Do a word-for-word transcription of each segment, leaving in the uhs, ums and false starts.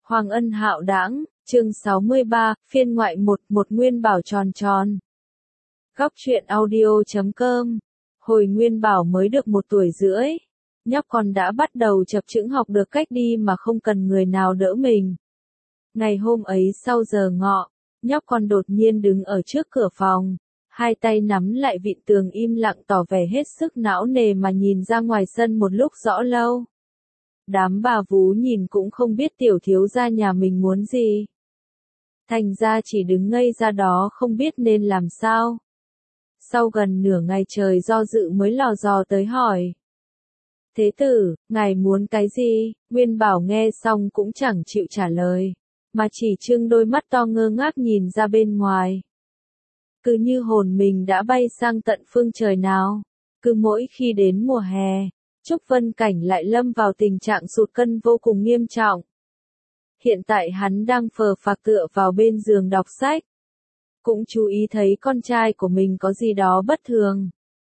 Hoàng ân hạo đãng, chương sáu mươi ba, phiên ngoại một, một Nguyên Bảo tròn tròn. Góc truyện audio chấm com. Hồi Nguyên Bảo mới được một tuổi rưỡi, nhóc con đã bắt đầu chập chững học được cách đi mà không cần người nào đỡ mình. Ngày hôm ấy sau giờ ngọ, nhóc con đột nhiên đứng ở trước cửa phòng, hai tay nắm lại vịn tường im lặng tỏ vẻ hết sức não nề mà nhìn ra ngoài sân một lúc rõ lâu. Đám bà vú nhìn cũng không biết tiểu thiếu gia nhà mình muốn gì. Thành ra chỉ đứng ngây ra đó không biết nên làm sao. Sau gần nửa ngày trời do dự mới lò dò tới hỏi. Thế tử, ngài muốn cái gì? Nguyên Bảo nghe xong cũng chẳng chịu trả lời, mà chỉ trưng đôi mắt to ngơ ngác nhìn ra bên ngoài. Cứ như hồn mình đã bay sang tận phương trời nào. Cứ mỗi khi đến mùa hè, Trúc Vân Cảnh lại lâm vào tình trạng sụt cân vô cùng nghiêm trọng. Hiện tại hắn đang phờ phạc tựa vào bên giường đọc sách. Cũng chú ý thấy con trai của mình có gì đó bất thường.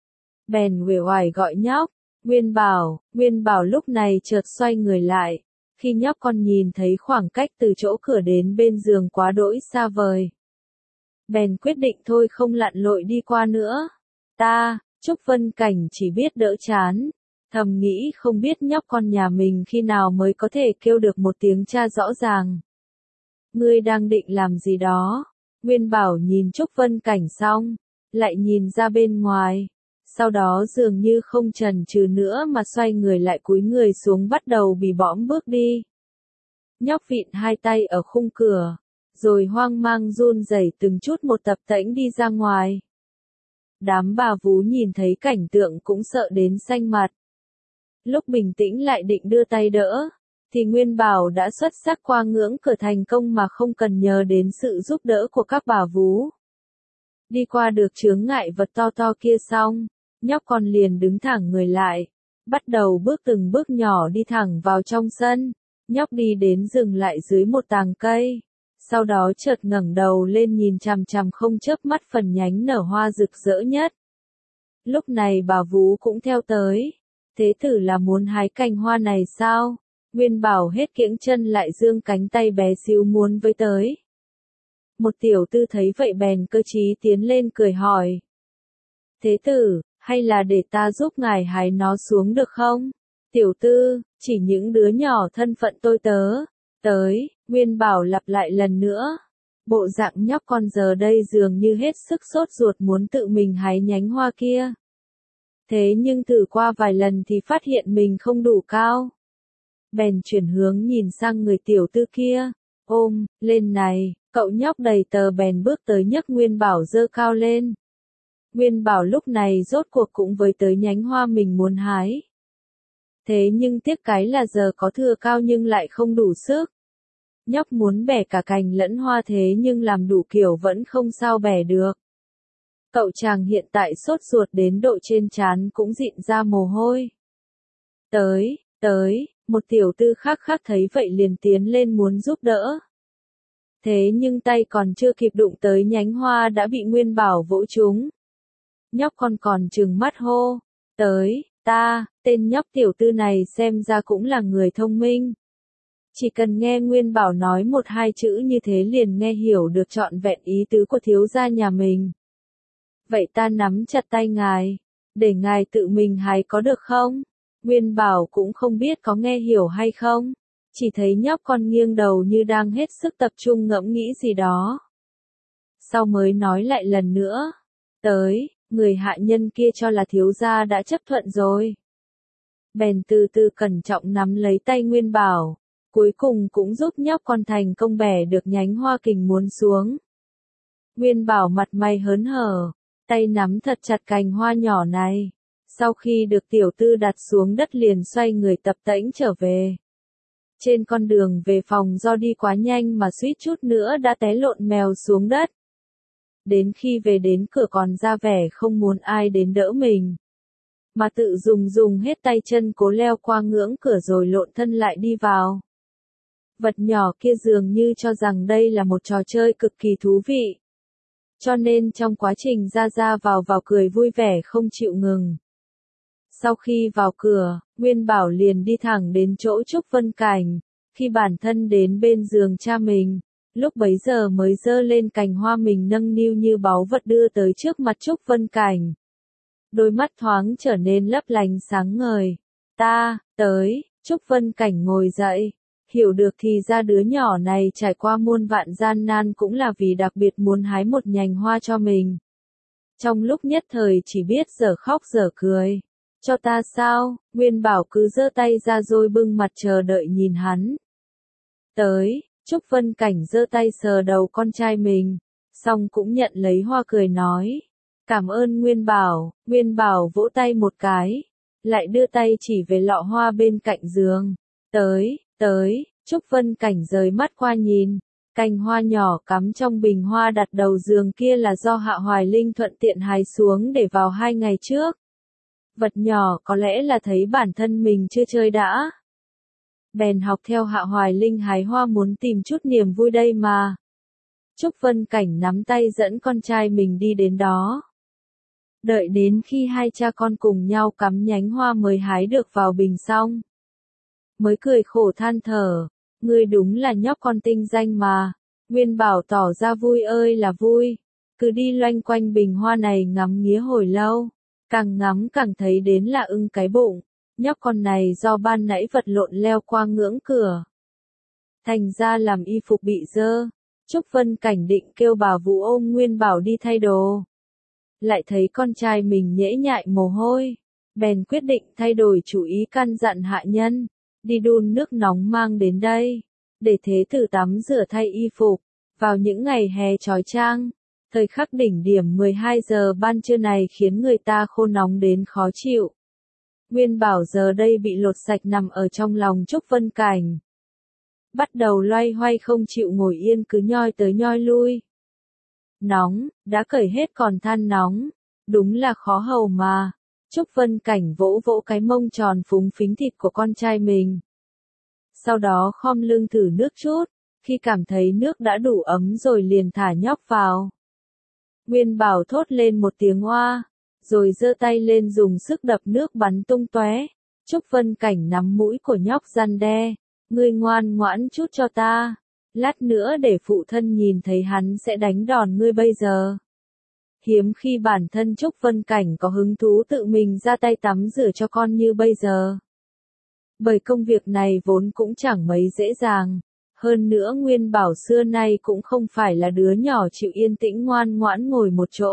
Bèn uể oải gọi nhóc, Nguyên Bảo, Nguyên Bảo lúc này chợt xoay người lại, khi nhóc con nhìn thấy khoảng cách từ chỗ cửa đến bên giường quá đỗi xa vời. Bèn quyết định thôi không lặn lội đi qua nữa. Ta, Trúc Vân Cảnh chỉ biết đỡ chán, thầm nghĩ không biết nhóc con nhà mình khi nào mới có thể kêu được một tiếng cha rõ ràng. Ngươi đang định làm gì đó? Nguyên Bảo nhìn Trúc Vân Cảnh xong, lại nhìn ra bên ngoài, sau đó dường như không chần chừ nữa mà xoay người lại cúi người xuống bắt đầu bì bõm bước đi. Nhóc vịn hai tay ở khung cửa, rồi hoang mang run rẩy từng chút một tập tễnh đi ra ngoài. Đám bà vú nhìn thấy cảnh tượng cũng sợ đến xanh mặt. Lúc bình tĩnh lại định đưa tay đỡ, thì Nguyên Bảo đã xuất sắc qua ngưỡng cửa thành công mà không cần nhờ đến sự giúp đỡ của các bà vú. Đi qua được chướng ngại vật to to kia xong, nhóc con liền đứng thẳng người lại, bắt đầu bước từng bước nhỏ đi thẳng vào trong sân. Nhóc đi đến dừng lại dưới một tàng cây, sau đó chợt ngẩng đầu lên nhìn chằm chằm không chớp mắt phần nhánh nở hoa rực rỡ nhất. Lúc này bà vú cũng theo tới. Thế tử là muốn hái cành hoa này sao? Nguyên Bảo hết kiễng chân lại giương cánh tay bé xíu muốn với tới. Một tiểu tư thấy vậy bèn cơ trí tiến lên cười hỏi. Thế tử, hay là để ta giúp ngài hái nó xuống được không? Tiểu tư, chỉ những đứa nhỏ thân phận tôi tớ. Tới, Nguyên Bảo lặp lại lần nữa. Bộ dạng nhóc con giờ đây dường như hết sức sốt ruột muốn tự mình hái nhánh hoa kia. Thế nhưng thử qua vài lần thì phát hiện mình không đủ cao. Bèn chuyển hướng nhìn sang người tiểu tư kia. Ôm, lên này, cậu nhóc đầy tờ bèn bước tới nhấc Nguyên Bảo dơ cao lên. Nguyên Bảo lúc này rốt cuộc cũng với tới nhánh hoa mình muốn hái. Thế nhưng tiếc cái là giờ có thừa cao nhưng lại không đủ sức. Nhóc muốn bẻ cả cành lẫn hoa thế nhưng làm đủ kiểu vẫn không sao bẻ được. Cậu chàng hiện tại sốt ruột đến độ trên trán cũng dịn ra mồ hôi. Tới, tới, một tiểu tư khác khác thấy vậy liền tiến lên muốn giúp đỡ. Thế nhưng tay còn chưa kịp đụng tới nhánh hoa đã bị Nguyên Bảo vỗ trúng. Nhóc con còn trừng mắt hô. Tới, ta, tên nhóc tiểu tư này xem ra cũng là người thông minh. Chỉ cần nghe Nguyên Bảo nói một hai chữ như thế liền nghe hiểu được trọn vẹn ý tứ của thiếu gia nhà mình. Vậy ta nắm chặt tay ngài, để ngài tự mình hái có được không? Nguyên Bảo cũng không biết có nghe hiểu hay không, chỉ thấy nhóc con nghiêng đầu như đang hết sức tập trung ngẫm nghĩ gì đó. Sau mới nói lại lần nữa, tới, người hạ nhân kia cho là thiếu gia đã chấp thuận rồi. Bèn từ từ cẩn trọng nắm lấy tay Nguyên Bảo, cuối cùng cũng giúp nhóc con thành công bẻ được nhánh hoa kình muốn xuống. Nguyên Bảo mặt mày hớn hở, tay nắm thật chặt cành hoa nhỏ này. Sau khi được tiểu tư đặt xuống đất liền xoay người tập tễnh trở về. Trên con đường về phòng do đi quá nhanh mà suýt chút nữa đã té lộn mèo xuống đất. Đến khi về đến cửa còn ra vẻ không muốn ai đến đỡ mình, mà tự dùng dùng hết tay chân cố leo qua ngưỡng cửa rồi lộn thân lại đi vào. Vật nhỏ kia dường như cho rằng đây là một trò chơi cực kỳ thú vị. Cho nên trong quá trình ra ra vào vào cười vui vẻ không chịu ngừng. Sau khi vào cửa, Nguyên Bảo liền đi thẳng đến chỗ Trúc Vân Cảnh. Khi bản thân đến bên giường cha mình, lúc bấy giờ mới giơ lên cành hoa mình nâng niu như báu vật đưa tới trước mặt Trúc Vân Cảnh. Đôi mắt thoáng trở nên lấp lánh sáng ngời. Ta, tới, Trúc Vân Cảnh ngồi dậy. Hiểu được thì ra đứa nhỏ này trải qua muôn vạn gian nan cũng là vì đặc biệt muốn hái một nhành hoa cho mình. Trong lúc nhất thời chỉ biết dở khóc dở cười. Cho ta sao, Nguyên Bảo cứ giơ tay ra rồi bưng mặt chờ đợi nhìn hắn. Tới, Trúc Vân Cảnh giơ tay sờ đầu con trai mình, xong cũng nhận lấy hoa cười nói. Cảm ơn Nguyên Bảo, Nguyên Bảo vỗ tay một cái, lại đưa tay chỉ về lọ hoa bên cạnh giường. Tới, tới, Trúc Vân Cảnh rời mắt qua nhìn, cành hoa nhỏ cắm trong bình hoa đặt đầu giường kia là do Hạ Hoài Linh thuận tiện hái xuống để vào hai ngày trước. Vật nhỏ có lẽ là thấy bản thân mình chưa chơi đã. Bèn học theo Hạ Hoài Linh hái hoa muốn tìm chút niềm vui đây mà. Trúc Vân Cảnh nắm tay dẫn con trai mình đi đến đó. Đợi đến khi hai cha con cùng nhau cắm nhánh hoa mới hái được vào bình xong. Mới cười khổ than thở, ngươi đúng là nhóc con tinh danh mà. Nguyên Bảo tỏ ra vui ơi là vui, cứ đi loanh quanh bình hoa này ngắm nghía hồi lâu, càng ngắm càng thấy đến là ưng cái bụng. Nhóc con này do ban nãy vật lộn leo qua ngưỡng cửa, thành ra làm y phục bị dơ. Trúc Vân Cảnh định kêu bà Vũ ôm Nguyên Bảo đi thay đồ, lại thấy con trai mình nhễ nhại mồ hôi, bèn quyết định thay đổi chủ ý căn dặn hạ nhân, đi đun nước nóng mang đến đây, để thế tử tắm rửa thay y phục. Vào những ngày hè chói chang, thời khắc đỉnh điểm mười hai giờ ban trưa này khiến người ta khô nóng đến khó chịu. Nguyên Bảo giờ đây bị lột sạch nằm ở trong lòng Trúc Vân Cảnh. Bắt đầu loay hoay không chịu ngồi yên cứ nhoi tới nhoi lui. Nóng, đã cởi hết còn than nóng, đúng là khó hầu mà. Trúc Vân Cảnh vỗ vỗ cái mông tròn phúng phính thịt của con trai mình. Sau đó khom lưng thử nước chút, khi cảm thấy nước đã đủ ấm rồi liền thả nhóc vào. Nguyên Bảo thốt lên một tiếng oa, rồi giơ tay lên dùng sức đập nước bắn tung tóe. Trúc Vân Cảnh nắm mũi của nhóc răn đe, ngươi ngoan ngoãn chút cho ta, lát nữa để phụ thân nhìn thấy hắn sẽ đánh đòn ngươi bây giờ. Hiếm khi bản thân Trúc Vân Cảnh có hứng thú tự mình ra tay tắm rửa cho con như bây giờ. Bởi công việc này vốn cũng chẳng mấy dễ dàng. Hơn nữa Nguyên Bảo xưa nay cũng không phải là đứa nhỏ chịu yên tĩnh ngoan ngoãn ngồi một chỗ,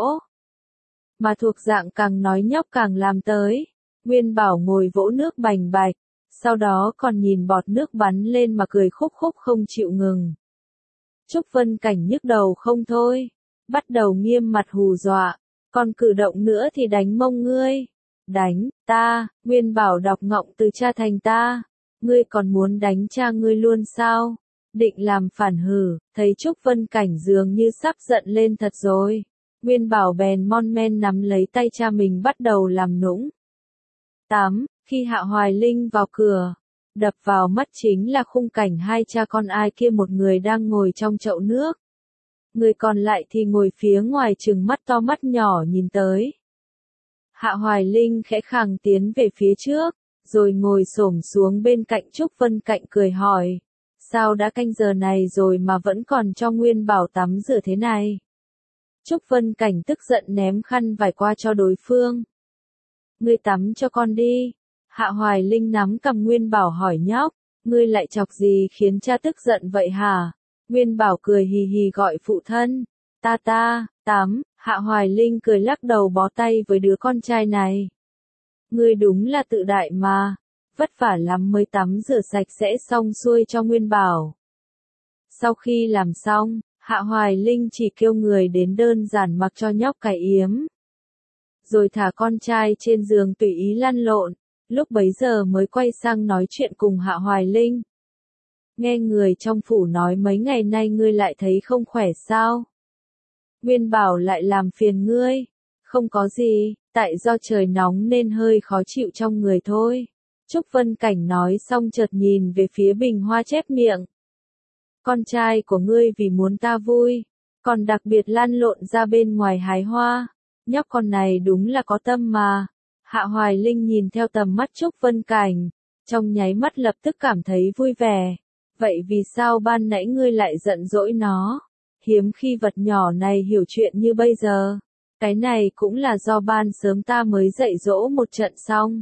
mà thuộc dạng càng nói nhóc càng làm tới. Nguyên Bảo ngồi vỗ nước bành bạch, sau đó còn nhìn bọt nước bắn lên mà cười khúc khúc không chịu ngừng. Trúc Vân Cảnh nhức đầu không thôi, bắt đầu nghiêm mặt hù dọa, còn cử động nữa thì đánh mông ngươi. Đánh, ta, Nguyên Bảo đọc ngọng từ cha thành ta, ngươi còn muốn đánh cha ngươi luôn sao? Định làm phản hử, thấy Trúc Vân Cảnh dường như sắp giận lên thật rồi. Nguyên Bảo bèn mon men nắm lấy tay cha mình bắt đầu làm nũng. tám. Khi Hạ Hoài Linh vào cửa, đập vào mắt chính là khung cảnh hai cha con ai kia, một người đang ngồi trong chậu nước, người còn lại thì ngồi phía ngoài trừng mắt to mắt nhỏ nhìn tới. Hạ Hoài Linh khẽ khàng tiến về phía trước, rồi ngồi xổm xuống bên cạnh Trúc Vân Cảnh cười hỏi. Sao đã canh giờ này rồi mà vẫn còn cho Nguyên Bảo tắm rửa thế này? Trúc Vân Cảnh tức giận ném khăn vải qua cho đối phương. Ngươi tắm cho con đi. Hạ Hoài Linh nắm cầm Nguyên Bảo hỏi nhóc, ngươi lại chọc gì khiến cha tức giận vậy hả? Nguyên Bảo cười hì hì gọi phụ thân. Ta ta, tắm. Hạ Hoài Linh cười lắc đầu bó tay với đứa con trai này. Ngươi đúng là tự đại mà. Vất vả lắm mới tắm rửa sạch sẽ xong xuôi cho Nguyên Bảo. Sau khi làm xong, Hạ Hoài Linh chỉ kêu người đến đơn giản mặc cho nhóc cái yếm, rồi thả con trai trên giường tùy ý lăn lộn, lúc bấy giờ mới quay sang nói chuyện cùng Hạ Hoài Linh. Nghe người trong phủ nói mấy ngày nay ngươi lại thấy không khỏe sao? Nguyên Bảo lại làm phiền ngươi. Không có gì, tại do trời nóng nên hơi khó chịu trong người thôi. Trúc Vân Cảnh nói xong chợt nhìn về phía bình hoa chép miệng. Con trai của ngươi vì muốn ta vui, còn đặc biệt lăn lộn ra bên ngoài hái hoa. Nhóc con này đúng là có tâm mà. Hạ Hoài Linh nhìn theo tầm mắt Trúc Vân Cảnh, trong nháy mắt lập tức cảm thấy vui vẻ. Vậy vì sao ban nãy ngươi lại giận dỗi nó? Hiếm khi vật nhỏ này hiểu chuyện như bây giờ. Cái này cũng là do ban sớm ta mới dạy dỗ một trận xong.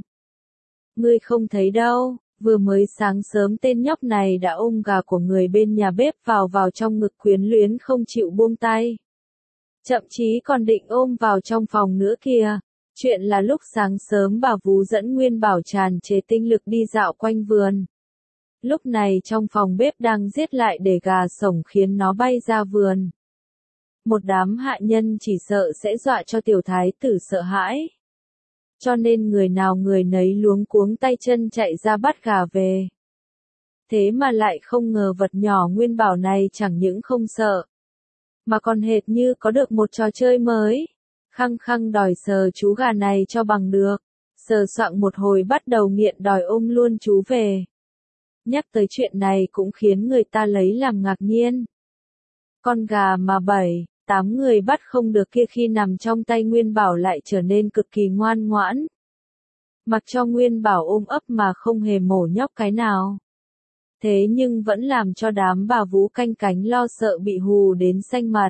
Ngươi không thấy đâu, vừa mới sáng sớm tên nhóc này đã ôm gà của người bên nhà bếp vào vào trong ngực quyến luyến không chịu buông tay. Thậm chí còn định ôm vào trong phòng nữa kìa. Chuyện là lúc sáng sớm bà Vú dẫn Nguyên Bảo tràn trề tinh lực đi dạo quanh vườn. Lúc này trong phòng bếp đang giết lại để gà sổng khiến nó bay ra vườn. Một đám hạ nhân chỉ sợ sẽ dọa cho tiểu thái tử sợ hãi. Cho nên người nào người nấy luống cuống tay chân chạy ra bắt gà về. Thế mà lại không ngờ vật nhỏ Nguyên Bảo này chẳng những không sợ, mà còn hệt như có được một trò chơi mới. Khăng khăng đòi sờ chú gà này cho bằng được. Sờ soạng một hồi bắt đầu nghiện đòi ôm luôn chú về. Nhắc tới chuyện này cũng khiến người ta lấy làm ngạc nhiên. Con gà mà bảy, tám người bắt không được kia khi nằm trong tay Nguyên Bảo lại trở nên cực kỳ ngoan ngoãn. Mặc cho Nguyên Bảo ôm ấp mà không hề mổ nhóc cái nào. Thế nhưng vẫn làm cho đám bà Vú canh cánh lo sợ bị hù đến xanh mặt.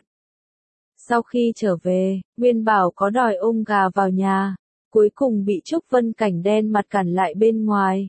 Sau khi trở về, Nguyên Bảo có đòi ôm gà vào nhà, cuối cùng bị Trúc Vân Cảnh đen mặt cản lại bên ngoài.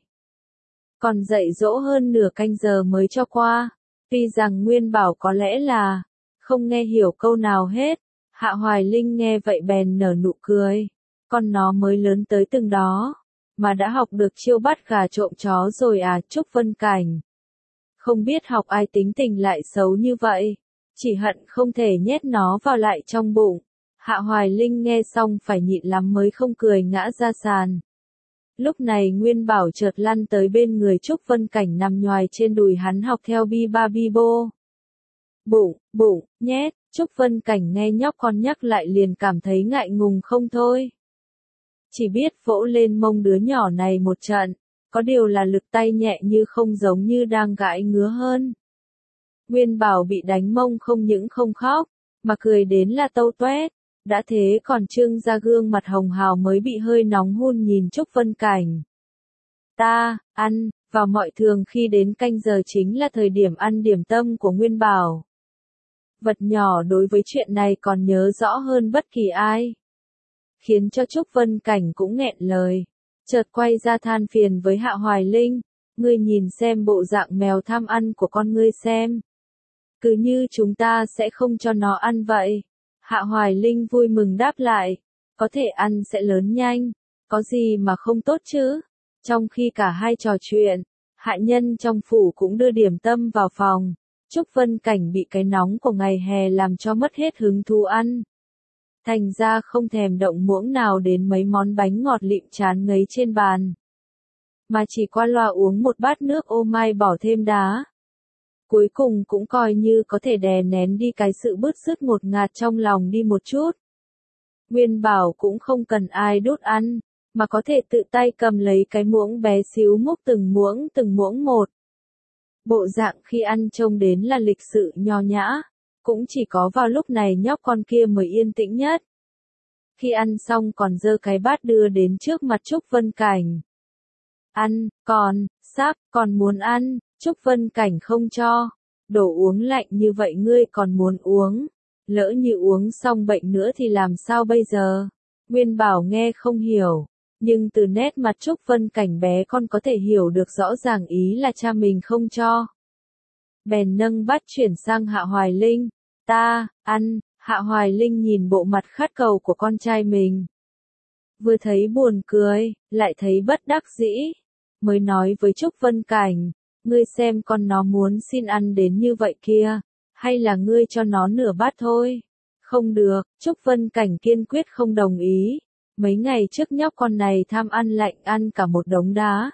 Còn dạy dỗ hơn nửa canh giờ mới cho qua, tuy rằng Nguyên Bảo có lẽ là không nghe hiểu câu nào hết. Hạ Hoài Linh nghe vậy bèn nở nụ cười, con nó mới lớn tới từng đó, mà đã học được chiêu bắt gà trộm chó rồi à. Trúc Vân Cảnh không biết học ai tính tình lại xấu như vậy, chỉ hận không thể nhét nó vào lại trong bụng. Hạ Hoài Linh nghe xong phải nhịn lắm mới không cười ngã ra sàn. Lúc này Nguyên Bảo chợt lăn tới bên người Trúc Vân Cảnh nằm nhoài trên đùi hắn học theo bi ba bi bô. Bụng, bụng, nhét, Trúc Vân Cảnh nghe nhóc con nhắc lại liền cảm thấy ngại ngùng không thôi. Chỉ biết vỗ lên mông đứa nhỏ này một trận, có điều là lực tay nhẹ như không giống như đang gãi ngứa hơn. Nguyên Bảo bị đánh mông không những không khóc, mà cười đến là tâu toét. Đã thế còn trưng ra gương mặt hồng hào mới bị hơi nóng hun nhìn Trúc Vân Cảnh. Ta, ăn, và mọi thường khi đến canh giờ chính là thời điểm ăn điểm tâm của Nguyên Bảo. Vật nhỏ đối với chuyện này còn nhớ rõ hơn bất kỳ ai. Khiến cho Trúc Vân Cảnh cũng nghẹn lời. Chợt quay ra than phiền với Hạ Hoài Linh. Ngươi nhìn xem bộ dạng mèo tham ăn của con ngươi xem. Cứ như chúng ta sẽ không cho nó ăn vậy. Hạ Hoài Linh vui mừng đáp lại. Có thể ăn sẽ lớn nhanh. Có gì mà không tốt chứ. Trong khi cả hai trò chuyện, hạ nhân trong phủ cũng đưa điểm tâm vào phòng. Trúc Vân Cảnh bị cái nóng của ngày hè làm cho mất hết hứng thú ăn. Thành ra không thèm động muỗng nào đến mấy món bánh ngọt lịm chán ngấy trên bàn. Mà chỉ qua loa uống một bát nước ô mai bỏ thêm đá. Cuối cùng cũng coi như có thể đè nén đi cái sự bứt rứt ngột ngạt trong lòng đi một chút. Nguyên Bảo cũng không cần ai đút ăn, mà có thể tự tay cầm lấy cái muỗng bé xíu múc từng muỗng từng muỗng một. Bộ dạng khi ăn trông đến là lịch sự nho nhã, cũng chỉ có vào lúc này nhóc con kia mới yên tĩnh nhất. Khi ăn xong còn giơ cái bát đưa đến trước mặt Trúc Vân Cảnh. Ăn, còn, sắp, còn muốn ăn, Trúc Vân Cảnh không cho. Đồ uống lạnh như vậy ngươi còn muốn uống. Lỡ như uống xong bệnh nữa thì làm sao bây giờ? Nguyên Bảo nghe không hiểu. Nhưng từ nét mặt Trúc Vân Cảnh bé con có thể hiểu được rõ ràng ý là cha mình không cho. Bèn nâng bát chuyển sang Hạ Hoài Linh. Ta, ăn, Hạ Hoài Linh nhìn bộ mặt khát cầu của con trai mình. Vừa thấy buồn cười, lại thấy bất đắc dĩ. Mới nói với Trúc Vân Cảnh, ngươi xem con nó muốn xin ăn đến như vậy kia, hay là ngươi cho nó nửa bát thôi? Không được, Trúc Vân Cảnh kiên quyết không đồng ý. Mấy ngày trước nhóc con này tham ăn lạnh ăn cả một đống đá.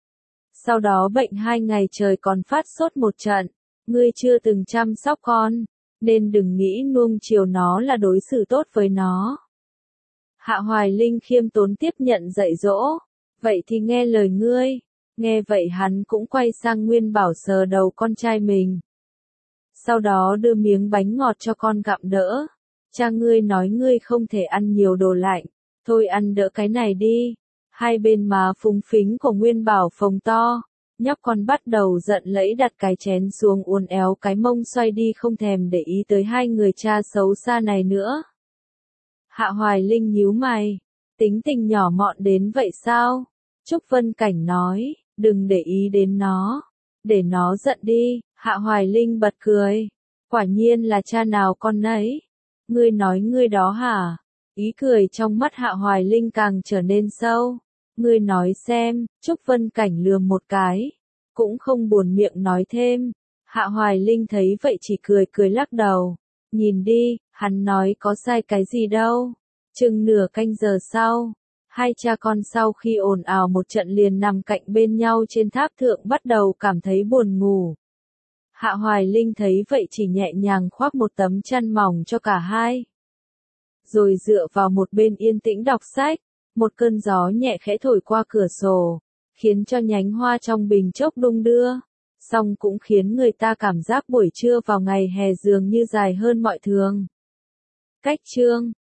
Sau đó bệnh hai ngày trời còn phát sốt một trận. Ngươi chưa từng chăm sóc con, nên đừng nghĩ nuông chiều nó là đối xử tốt với nó. Hạ Hoài Linh khiêm tốn tiếp nhận dạy dỗ. Vậy thì nghe lời ngươi. Nghe vậy hắn cũng quay sang Nguyên Bảo sờ đầu con trai mình. Sau đó đưa miếng bánh ngọt cho con gặm đỡ. Cha ngươi nói ngươi không thể ăn nhiều đồ lạnh. Thôi ăn đỡ cái này đi. Hai bên má phúng phính của Nguyên Bảo phồng to. Nhóc con bắt đầu giận lẫy đặt cái chén xuống uốn éo cái mông xoay đi không thèm để ý tới hai người cha xấu xa này nữa. Hạ Hoài Linh nhíu mày. Tính tình nhỏ mọn đến vậy sao? Trúc Vân Cảnh nói, đừng để ý đến nó. Để nó giận đi. Hạ Hoài Linh bật cười. Quả nhiên là cha nào con nấy. Ngươi nói ngươi đó hả? Ý cười trong mắt Hạ Hoài Linh càng trở nên sâu. Ngươi nói xem. Trúc Vân Cảnh lườm một cái. Cũng không buồn miệng nói thêm. Hạ Hoài Linh thấy vậy chỉ cười cười lắc đầu. Nhìn đi, hắn nói có sai cái gì đâu. Chừng nửa canh giờ sau, hai cha con sau khi ồn ào một trận liền nằm cạnh bên nhau trên tháp thượng bắt đầu cảm thấy buồn ngủ. Hạ Hoài Linh thấy vậy chỉ nhẹ nhàng khoác một tấm chăn mỏng cho cả hai. Rồi dựa vào một bên yên tĩnh đọc sách, một cơn gió nhẹ khẽ thổi qua cửa sổ, khiến cho nhánh hoa trong bình chốc đung đưa, song cũng khiến người ta cảm giác buổi trưa vào ngày hè dường như dài hơn mọi thường. Cách chương